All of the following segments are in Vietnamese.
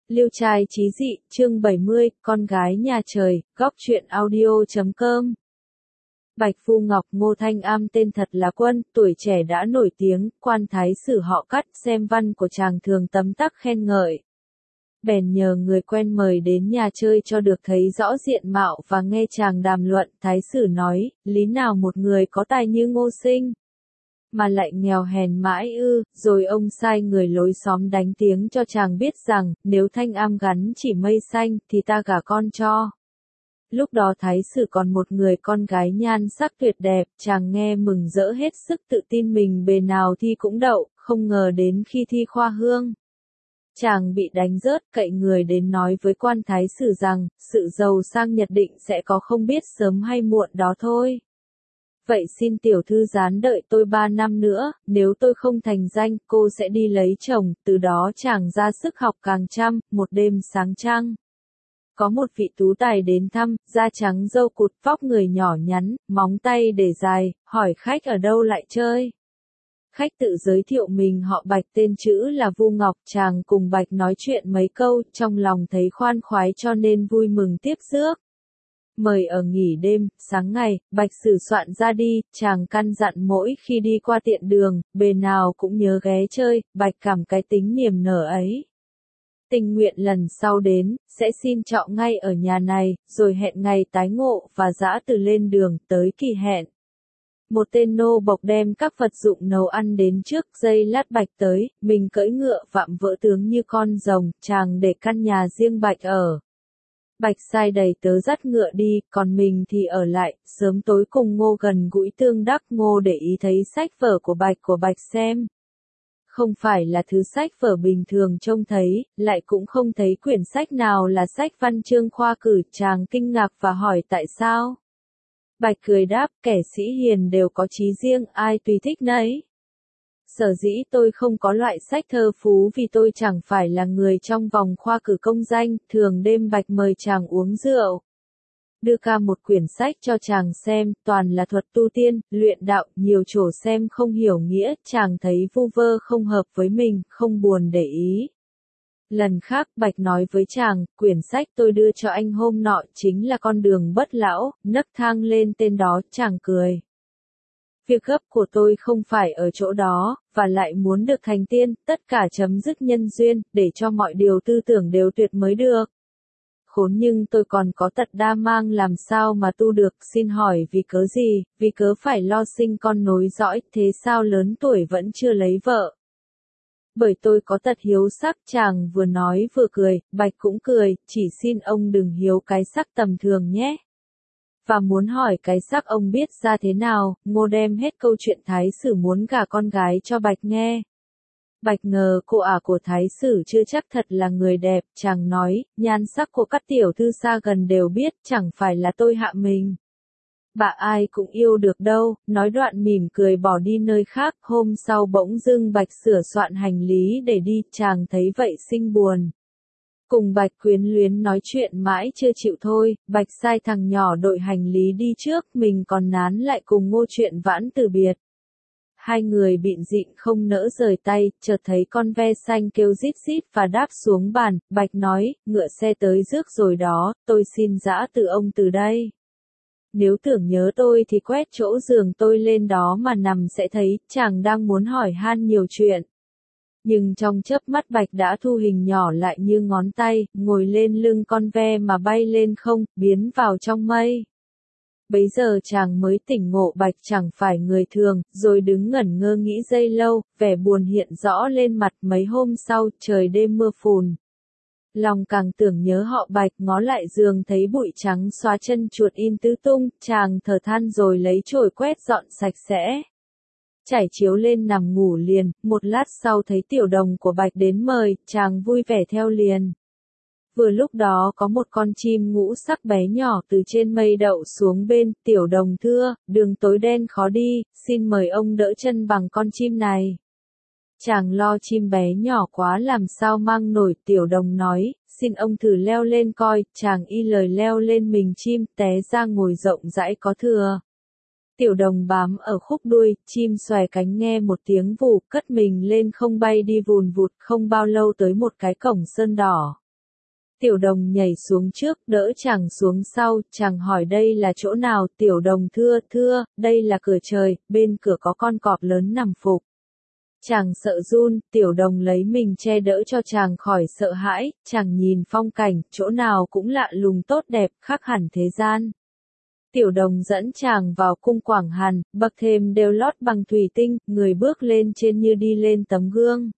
Liêu trai chí dị, chương 70, con gái nhà trời, góc truyện audio.com. Bạch Phu Ngọc Ngô Thanh Am tên thật là Quân, tuổi trẻ đã nổi tiếng, quan thái sử họ Cắt, xem văn của chàng thường tấm tắc khen ngợi. Bèn nhờ người quen mời đến nhà chơi cho được thấy rõ diện mạo và nghe chàng đàm luận. Thái sử nói, lý nào một người có tài như Ngô Sinh mà lại nghèo hèn mãi ư? Rồi ông sai người lối xóm đánh tiếng cho chàng biết rằng, nếu Thanh Am gắn chỉ mây xanh, thì ta gả con cho. Lúc đó thái sử còn một người con gái nhan sắc tuyệt đẹp, chàng nghe mừng rỡ hết sức, tự tin mình bề nào thi cũng đậu, không ngờ đến khi thi khoa hương, chàng bị đánh rớt. Cậy người đến nói với quan thái sử rằng, sự giàu sang nhất định sẽ có, không biết sớm hay muộn đó thôi. Vậy xin tiểu thư gián đợi tôi 3 năm nữa, nếu tôi không thành danh, cô sẽ đi lấy chồng. Từ đó chàng ra sức học càng chăm. Một đêm sáng trăng, có một vị tú tài đến thăm, da trắng râu cụt, vóc người nhỏ nhắn, móng tay để dài, hỏi khách ở đâu lại chơi. Khách tự giới thiệu mình họ Bạch, tên chữ là Vu Ngọc. Chàng cùng Bạch nói chuyện mấy câu, trong lòng thấy khoan khoái cho nên vui mừng tiếp rước. Mời ở nghỉ đêm. Sáng ngày, Bạch sửa soạn ra đi, chàng căn dặn mỗi khi đi qua tiện đường, bề nào cũng nhớ ghé chơi. Bạch cảm cái tính niềm nở ấy, tình nguyện lần sau đến, sẽ xin trọ ngay ở nhà này, rồi hẹn ngày tái ngộ, và dã từ lên đường. Tới kỳ hẹn, một tên nô bộc đem các vật dụng nấu ăn đến trước. Giây lát Bạch tới, mình cưỡi ngựa vạm vỡ tướng như con rồng. Chàng để căn nhà riêng Bạch ở. Bạch sai đầy tớ dắt ngựa đi, còn mình thì ở lại. Sớm tối cùng Ngô gần gũi tương đắc. Ngô để ý thấy sách vở của Bạch xem. Không phải là thứ sách vở bình thường trông thấy, lại cũng không thấy quyển sách nào là sách văn chương khoa cử. Chàng kinh ngạc và hỏi tại sao. Bạch cười đáp, kẻ sĩ hiền đều có chí riêng, ai tùy thích nấy. Sở dĩ tôi không có loại sách thơ phú vì tôi chẳng phải là người trong vòng khoa cử công danh. Thường đêm Bạch mời chàng uống rượu, đưa ca một quyển sách cho chàng xem, toàn là thuật tu tiên, luyện đạo, nhiều chỗ xem không hiểu nghĩa. Chàng thấy vu vơ không hợp với mình, không buồn để ý. Lần khác Bạch nói với chàng, quyển sách tôi đưa cho anh hôm nọ chính là Con đường bất lão. Nấc thang lên tên đó. Chàng cười. Việc gấp của tôi không phải ở chỗ đó, và lại muốn được thành tiên, tất cả chấm dứt nhân duyên, để cho mọi điều tư tưởng đều tuyệt mới được. Khốn nhưng tôi còn có tật đa mang, làm sao mà tu được? Xin hỏi vì cớ gì? Vì cớ phải lo sinh con nối dõi, thế sao lớn tuổi vẫn chưa lấy vợ? Bởi tôi có tật hiếu sắc. Chàng vừa nói vừa cười. Bạch cũng cười, chỉ xin ông đừng hiếu cái sắc tầm thường nhé. Và muốn hỏi cái sắc ông biết ra thế nào. Ngô đem hết câu chuyện thái sử muốn gả con gái cho Bạch nghe. Bạch ngờ cô ả của thái sử chưa chắc thật là người đẹp. Chàng nói, nhan sắc của các tiểu thư xa gần đều biết, chẳng phải là tôi hạ mình. Bà ai cũng yêu được đâu. Nói đoạn mỉm cười bỏ đi nơi khác. Hôm sau bỗng dưng Bạch sửa soạn hành lý để đi. Chàng thấy vậy sinh buồn. Cùng Bạch quyến luyến nói chuyện mãi chưa chịu thôi. Bạch sai thằng nhỏ đội hành lý đi trước, mình còn nán lại cùng Ngô chuyện vãn từ biệt. Hai người bịn dịn không nỡ rời tay, chợt thấy con ve xanh kêu rít rít và đáp xuống bàn. Bạch nói, ngựa xe tới rước rồi đó, tôi xin dã từ ông từ đây. Nếu tưởng nhớ tôi thì quét chỗ giường tôi lên đó mà nằm sẽ thấy. Chàng đang muốn hỏi han nhiều chuyện, nhưng trong chớp mắt Bạch đã thu hình nhỏ lại như ngón tay, ngồi lên lưng con ve mà bay lên không, biến vào trong mây. Bấy giờ chàng mới tỉnh ngộ Bạch chẳng phải người thường, rồi đứng ngẩn ngơ nghĩ giây lâu, vẻ buồn hiện rõ lên mặt. Mấy hôm sau, trời đêm mưa phùn. Lòng càng tưởng nhớ họ Bạch, ngó lại giường thấy bụi trắng xóa chân chuột in tứ tung. Chàng thở than rồi lấy chổi quét dọn sạch sẽ. Trải chiếu lên nằm ngủ liền. Một lát sau thấy tiểu đồng của Bạch đến mời, chàng vui vẻ theo liền. Vừa lúc đó có một con chim ngũ sắc bé nhỏ từ trên mây đậu xuống bên. Tiểu đồng thưa, đường tối đen khó đi, xin mời ông đỡ chân bằng con chim này. Chàng lo chim bé nhỏ quá làm sao mang nổi. Tiểu đồng nói, xin ông thử leo lên coi. Chàng y lời leo lên mình chim, té ra ngồi rộng rãi có thừa. Tiểu đồng bám ở khúc đuôi, chim xòe cánh nghe một tiếng vù, cất mình lên không bay đi vùn vụt. Không bao lâu tới một cái cổng sơn đỏ. Tiểu đồng nhảy xuống trước, đỡ chàng xuống sau, chàng hỏi đây là chỗ nào, tiểu đồng thưa, đây là cửa trời, bên cửa có con cọp lớn nằm phục. Chàng sợ run, tiểu đồng lấy mình che đỡ cho chàng khỏi sợ hãi, chàng nhìn phong cảnh, chỗ nào cũng lạ lùng tốt đẹp, khác hẳn thế gian. Tiểu đồng dẫn chàng vào cung Quảng Hàn, bậc thềm đều lót bằng thủy tinh, người bước lên trên như đi lên tấm gương.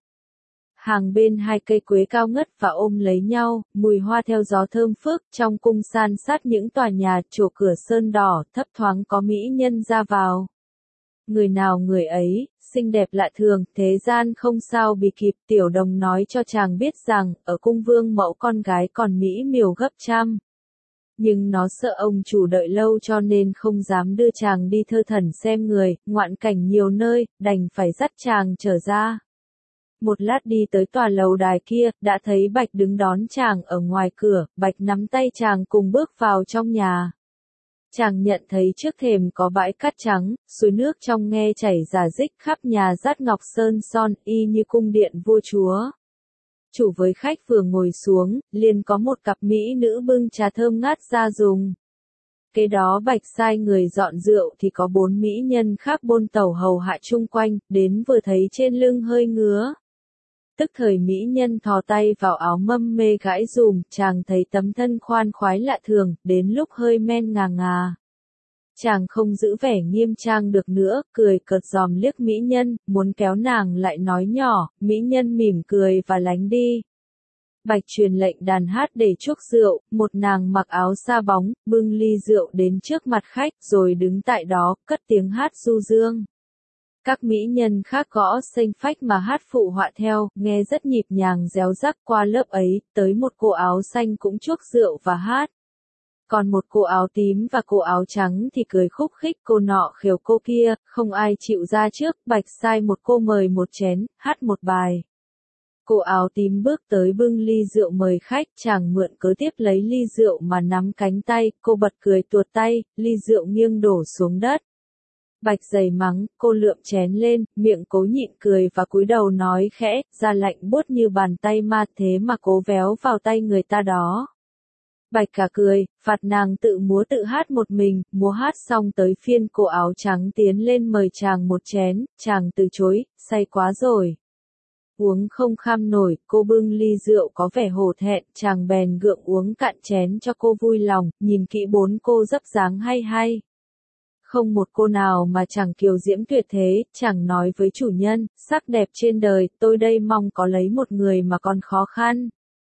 Hàng bên hai cây quế cao ngất và ôm lấy nhau, mùi hoa theo gió thơm phức, trong cung san sát những tòa nhà, chùa cửa sơn đỏ, thấp thoáng có mỹ nhân ra vào. Người nào người ấy, xinh đẹp lạ thường, thế gian không sao bì kịp, tiểu đồng nói cho chàng biết rằng, ở cung vương mẫu con gái còn mỹ miều gấp trăm. Nhưng nó sợ ông chủ đợi lâu cho nên không dám đưa chàng đi thơ thẩn xem người, ngoạn cảnh nhiều nơi, đành phải dắt chàng trở ra. Một lát đi tới tòa lầu đài kia, đã thấy Bạch đứng đón chàng ở ngoài cửa, Bạch nắm tay chàng cùng bước vào trong nhà. Chàng nhận thấy trước thềm có bãi cát trắng, suối nước trong nghe chảy rả rích khắp nhà dát ngọc sơn son, y như cung điện vua chúa. Chủ với khách vừa ngồi xuống, liền có một cặp mỹ nữ bưng trà thơm ngát ra dùng. Kế đó Bạch sai người dọn rượu thì có 4 mỹ nhân khác bôn tàu hầu hạ chung quanh, đến vừa thấy trên lưng hơi ngứa. Tức thời mỹ nhân thò tay vào áo mâm mê gãi dùm, chàng thấy tấm thân khoan khoái lạ thường, đến lúc hơi men ngà ngà. Chàng không giữ vẻ nghiêm trang được nữa, cười cợt giòm liếc mỹ nhân, muốn kéo nàng lại nói nhỏ, mỹ nhân mỉm cười và lánh đi. Bạch truyền lệnh đàn hát để chuốc rượu, một nàng mặc áo sa bóng, bưng ly rượu đến trước mặt khách, rồi đứng tại đó, cất tiếng hát du dương. Các mỹ nhân khác gõ xênh phách mà hát phụ họa theo, nghe rất nhịp nhàng réo rắc. Qua lớp ấy, tới một cô áo xanh cũng chuốc rượu và hát. Còn một cô áo tím và cô áo trắng thì cười khúc khích, cô nọ khều cô kia, không ai chịu ra trước, Bạch sai một cô mời một chén, hát một bài. Cô áo tím bước tới bưng ly rượu mời khách, chàng mượn cớ tiếp lấy ly rượu mà nắm cánh tay, cô bật cười tuột tay, ly rượu nghiêng đổ xuống đất. Bạch giày mắng, cô lượm chén lên, miệng cố nhịn cười và cúi đầu nói khẽ, da lạnh buốt như bàn tay ma thế mà cố véo vào tay người ta đó. Bạch cả cười, phạt nàng tự múa tự hát một mình, múa hát xong tới phiên cô áo trắng tiến lên mời chàng một chén, chàng từ chối, say quá rồi. Uống không kham nổi, cô bưng ly rượu có vẻ hổ thẹn, chàng bèn gượng uống cạn chén cho cô vui lòng, nhìn kỹ 4 cô dấp dáng hay hay. Không một cô nào mà chẳng kiều diễm tuyệt thế, chàng nói với chủ nhân, sắc đẹp trên đời, tôi đây mong có lấy một người mà còn khó khăn.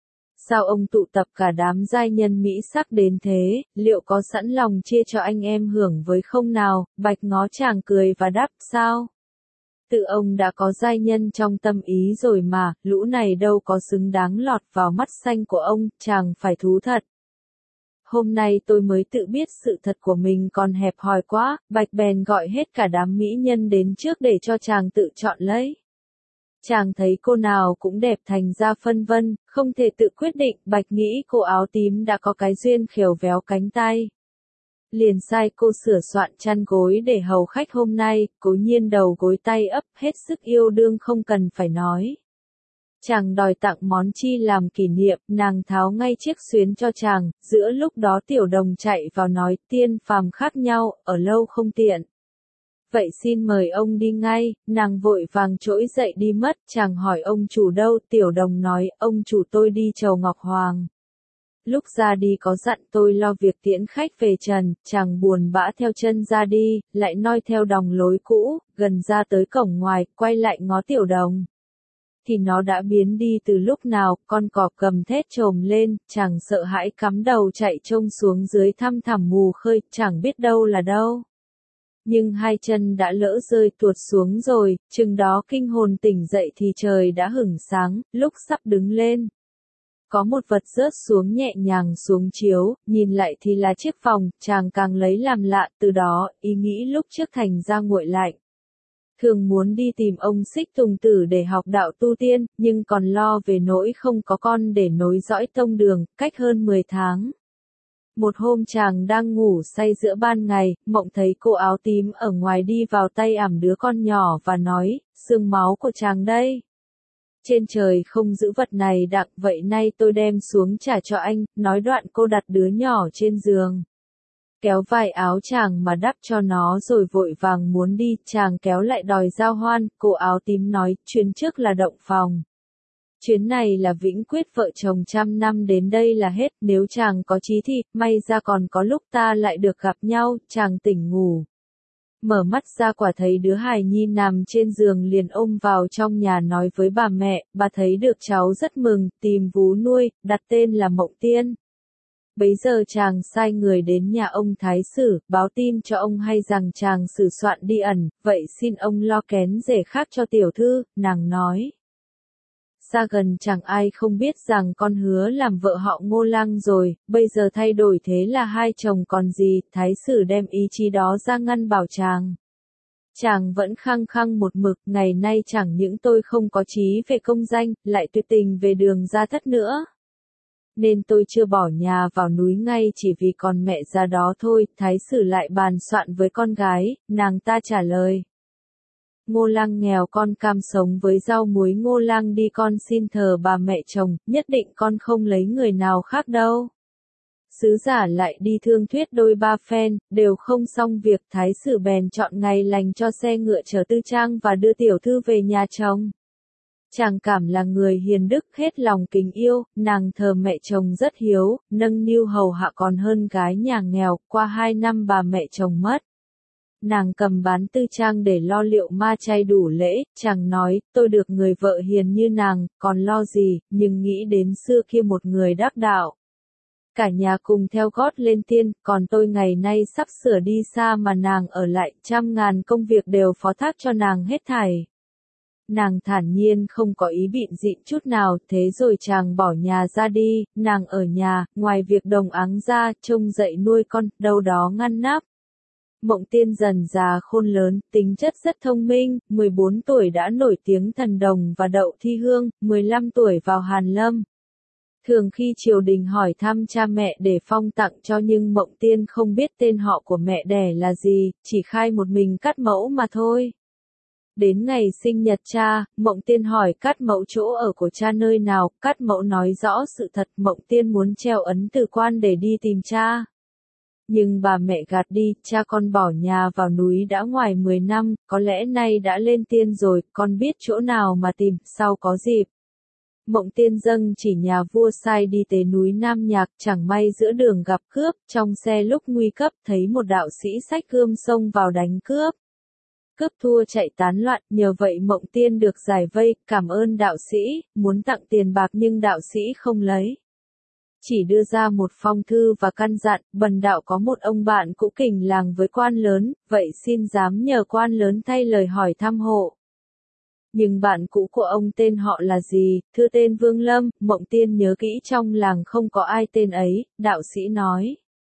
Sao ông tụ tập cả đám giai nhân mỹ sắc đến thế, liệu có sẵn lòng chia cho anh em hưởng với không nào? Bạch ngó chàng cười và đáp, sao? Tự ông đã có giai nhân trong tâm ý rồi mà, lũ này đâu có xứng đáng lọt vào mắt xanh của ông, chàng phải thú thật. Hôm nay tôi mới tự biết sự thật của mình còn hẹp hòi quá, Bạch bèn gọi hết cả đám mỹ nhân đến trước để cho chàng tự chọn lấy. Chàng thấy cô nào cũng đẹp thành ra phân vân, không thể tự quyết định, Bạch nghĩ cô áo tím đã có cái duyên khều véo cánh tay. Liền sai cô sửa soạn chăn gối để hầu khách hôm nay, cố nhiên đầu gối tay ấp hết sức yêu đương không cần phải nói. Chàng đòi tặng món chi làm kỷ niệm, nàng tháo ngay chiếc xuyến cho chàng, giữa lúc đó tiểu đồng chạy vào nói tiên phàm khác nhau, ở lâu không tiện. Vậy xin mời ông đi ngay, nàng vội vàng trỗi dậy đi mất, chàng hỏi ông chủ đâu, tiểu đồng nói, ông chủ tôi đi chầu Ngọc Hoàng. Lúc ra đi có dặn tôi lo việc tiễn khách về trần, chàng buồn bã theo chân ra đi, lại noi theo đòng lối cũ, gần ra tới cổng ngoài, quay lại ngó tiểu đồng. Thì nó đã biến đi từ lúc nào, con cọp cầm thét trồm lên, chàng sợ hãi cắm đầu chạy trông xuống dưới thăm thẳm mù khơi, chẳng biết đâu là đâu. Nhưng hai chân đã lỡ rơi tuột xuống rồi, chừng đó kinh hồn tỉnh dậy thì trời đã hửng sáng, lúc sắp đứng lên. Có một vật rớt xuống nhẹ nhàng xuống chiếu, nhìn lại thì là chiếc vòng, chàng càng lấy làm lạ, từ đó, ý nghĩ lúc trước thành ra nguội lạnh. Thường muốn đi tìm ông Xích Tùng Tử để học đạo tu tiên, nhưng còn lo về nỗi không có con để nối dõi tông đường, cách hơn 10 tháng. Một hôm chàng đang ngủ say giữa ban ngày, mộng thấy cô áo tím ở ngoài đi vào tay ẵm đứa con nhỏ và nói, xương máu của chàng đây. trên trời không giữ vật này đặng, vậy nay tôi đem xuống trả cho anh, nói đoạn cô đặt đứa nhỏ trên giường. Kéo vải áo chàng mà đắp cho nó rồi vội vàng muốn đi, chàng kéo lại đòi giao hoan, cô áo tím nói, chuyến trước là động phòng. Chuyến này là vĩnh quyết vợ chồng trăm năm đến đây là hết, nếu chàng có chí thì, may ra còn có lúc ta lại được gặp nhau, chàng tỉnh ngủ. Mở mắt ra quả thấy đứa hài nhi nằm trên giường liền ôm vào trong nhà nói với bà mẹ, bà thấy được cháu rất mừng, tìm vú nuôi, đặt tên là Mộng Tiên. Bấy giờ chàng sai người đến nhà ông Thái Sử, báo tin cho ông hay rằng chàng Sử soạn đi ẩn, vậy xin ông lo kén rể khác cho tiểu thư, nàng nói. Xa gần chẳng ai không biết rằng con hứa làm vợ họ Ngô Lăng rồi, bây giờ thay đổi thế là hai chồng còn gì, Thái Sử đem ý chí đó ra ngăn bảo chàng. Chàng vẫn khăng khăng một mực, ngày nay chẳng những tôi không có chí về công danh, lại tuyệt tình về đường gia thất nữa. Nên tôi chưa bỏ nhà vào núi ngay chỉ vì còn mẹ già đó thôi, Thái Sử lại bàn soạn với con gái, nàng ta trả lời. Ngô Lăng nghèo con cam sống với rau muối, Ngô Lăng đi con xin thờ bà mẹ chồng, nhất định con không lấy người nào khác đâu. Sứ giả lại đi thương thuyết đôi ba phen, đều không xong việc, Thái Sử bèn chọn ngày lành cho xe ngựa chở Tư Trang và đưa tiểu thư về nhà chồng. Chàng cảm là người hiền đức hết lòng kính yêu, nàng thờ mẹ chồng rất hiếu, nâng niu hầu hạ còn hơn gái nhà nghèo, qua 2 năm bà mẹ chồng mất. Nàng cầm bán Tư Trang để lo liệu ma chay đủ lễ, chàng nói, tôi được người vợ hiền như nàng, còn lo gì, nhưng nghĩ đến xưa kia một người đắc đạo. Cả nhà cùng theo gót lên tiên, còn tôi ngày nay sắp sửa đi xa mà nàng ở lại, trăm ngàn công việc đều phó thác cho nàng hết thảy. Nàng thản nhiên không có ý bịn dịn chút nào, thế rồi chàng bỏ nhà ra đi, nàng ở nhà, ngoài việc đồng áng ra, trông dậy nuôi con, đâu đó ngăn nắp. Mộng Tiên dần già khôn lớn, tính chất rất thông minh, 14 tuổi đã nổi tiếng thần đồng và đậu thi hương, 15 tuổi vào Hàn Lâm. Thường khi triều đình hỏi thăm cha mẹ để phong tặng cho nhưng Mộng Tiên không biết tên họ của mẹ đẻ là gì, chỉ khai một mình Cát Mẫu mà thôi. Đến ngày sinh nhật cha, Mộng Tiên hỏi Cát Mẫu chỗ ở của cha nơi nào, Cát Mẫu nói rõ sự thật, Mộng Tiên muốn treo ấn từ quan để đi tìm cha. Nhưng bà mẹ gạt đi, cha con bỏ nhà vào núi đã ngoài 10 năm, có lẽ nay đã lên tiên rồi, con biết chỗ nào mà tìm, sau có dịp. Mộng Tiên dâng chỉ nhà vua sai đi tới núi Nam Nhạc, chẳng may giữa đường gặp cướp, trong xe lúc nguy cấp, thấy một đạo sĩ xách gươm xông vào đánh cướp. Cướp thua chạy tán loạn, nhờ vậy Mộng Tiên được giải vây, cảm ơn đạo sĩ, muốn tặng tiền bạc nhưng đạo sĩ không lấy. Chỉ đưa ra một phong thư và căn dặn, bần đạo có một ông bạn cũ kình làng với quan lớn, vậy xin dám nhờ quan lớn thay lời hỏi thăm hộ. Nhưng bạn cũ của ông tên họ là gì, thưa tên Vương Lâm, Mộng Tiên nhớ kỹ trong làng không có ai tên ấy, đạo sĩ nói.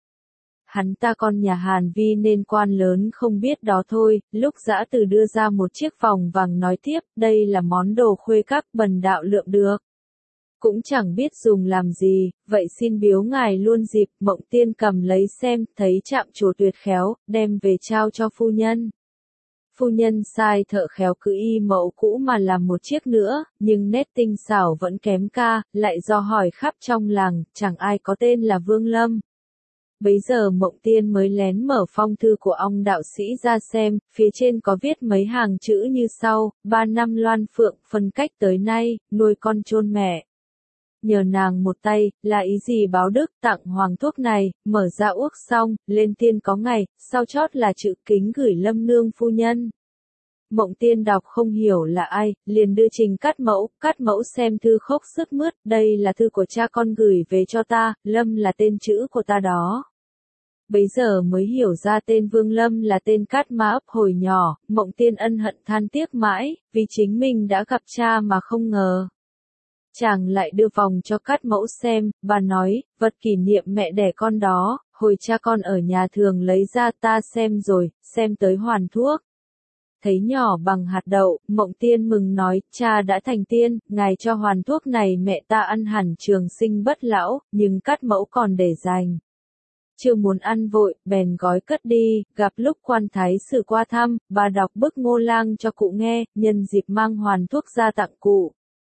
Hắn ta con nhà Hàn Vi nên quan lớn không biết đó thôi, lúc Dã Từ đưa ra một chiếc vòng vàng nói tiếp, đây là món đồ khuê các bần đạo lượm được. Cũng chẳng biết dùng làm gì, vậy xin biếu ngài luôn dịp, Mộng Tiên cầm lấy xem, thấy chạm trổ tuyệt khéo, đem về trao cho phu nhân. Phu nhân sai thợ khéo cứ y mẫu cũ mà làm một chiếc nữa, nhưng nét tinh xảo vẫn kém ca, lại do hỏi khắp trong làng, chẳng ai có tên là Vương Lâm. Bấy giờ Mộng Tiên mới lén mở phong thư của ông đạo sĩ ra xem, phía trên có viết mấy hàng chữ như sau, 3 năm loan phượng, phân cách tới nay, nuôi con chôn mẹ. Nhờ nàng một tay, là ý gì báo đức, tặng hoàng thuốc này, mở ra uốc xong, lên tiên có ngày, sau chót là chữ kính gửi Lâm nương phu nhân. Mộng Tiên đọc không hiểu là ai, liền đưa trình Cát Mẫu xem thư khóc sức mướt, đây là thư của cha con gửi về cho ta, Lâm là tên chữ của ta đó. Bấy giờ mới hiểu ra tên Vương Lâm là tên Cát Ma Ấp hồi nhỏ, Mộng Tiên ân hận than tiếc mãi, vì chính mình đã gặp cha mà không ngờ. Chàng lại đưa vòng cho Cát Mẫu xem, bà nói, vật kỷ niệm mẹ đẻ con đó, hồi cha con ở nhà thường lấy ra ta xem rồi, xem tới hoàn thuốc. Thấy nhỏ bằng hạt đậu, Mộng Tiên mừng nói, cha đã thành tiên, ngài cho hoàn thuốc này mẹ ta ăn hẳn trường sinh bất lão, nhưng Cát Mẫu còn để dành. Chưa muốn ăn vội, bèn gói cất đi, gặp lúc quan thái sử qua thăm, bà đọc bức Ngô Lang cho cụ nghe, nhân dịp mang hoàn thuốc ra tặng cụ.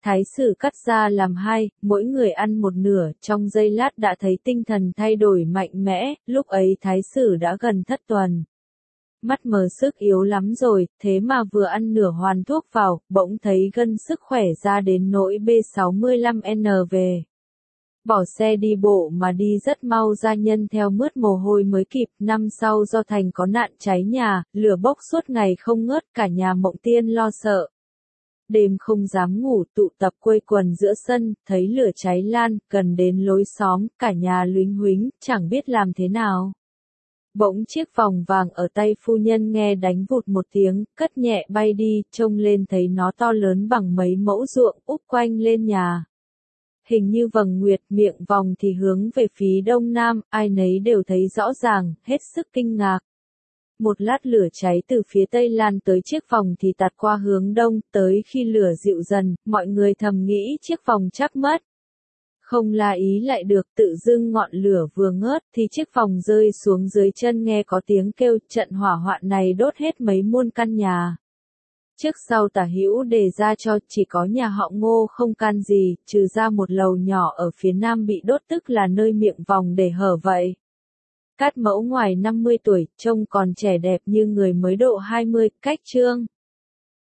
Thái sử cắt ra làm hai, mỗi người ăn một nửa, trong giây lát đã thấy tinh thần thay đổi mạnh mẽ, lúc ấy thái sử đã gần thất tuần. Mắt mờ sức yếu lắm rồi, thế mà vừa ăn nửa hoàn thuốc vào, bỗng thấy gân sức khỏe ra đến nỗi B65N về. Bỏ xe đi bộ mà đi rất mau, gia nhân theo mướt mồ hôi mới kịp. Năm sau do thành có nạn cháy nhà, lửa bốc suốt ngày không ngớt, cả nhà Mộng Tiên lo sợ. Đêm không dám ngủ, tụ tập quây quần giữa sân, thấy lửa cháy lan, gần đến lối xóm, cả nhà lúnh húnh, chẳng biết làm thế nào. Bỗng chiếc vòng vàng ở tay phu nhân nghe đánh vụt một tiếng, cất nhẹ bay đi, trông lên thấy nó to lớn bằng mấy mẫu ruộng, úp quanh lên nhà. Hình như vầng nguyệt, miệng vòng thì hướng về phía đông nam, ai nấy đều thấy rõ ràng, hết sức kinh ngạc. Một lát lửa cháy từ phía tây lan tới chiếc vòng thì tạt qua hướng đông, tới khi lửa dịu dần, mọi người thầm nghĩ chiếc vòng chắc mất. Không la ý lại được, tự dưng ngọn lửa vừa ngớt thì chiếc vòng rơi xuống dưới chân, nghe có tiếng kêu, trận hỏa hoạn này đốt hết mấy muôn căn nhà. Trước sau tả hữu đề ra cho, chỉ có nhà họ Ngô không can gì, trừ ra một lầu nhỏ ở phía nam bị đốt, tức là nơi miệng vòng để hở vậy. Cát Mẫu ngoài 50 tuổi, trông còn trẻ đẹp như người mới độ 20, cách trương.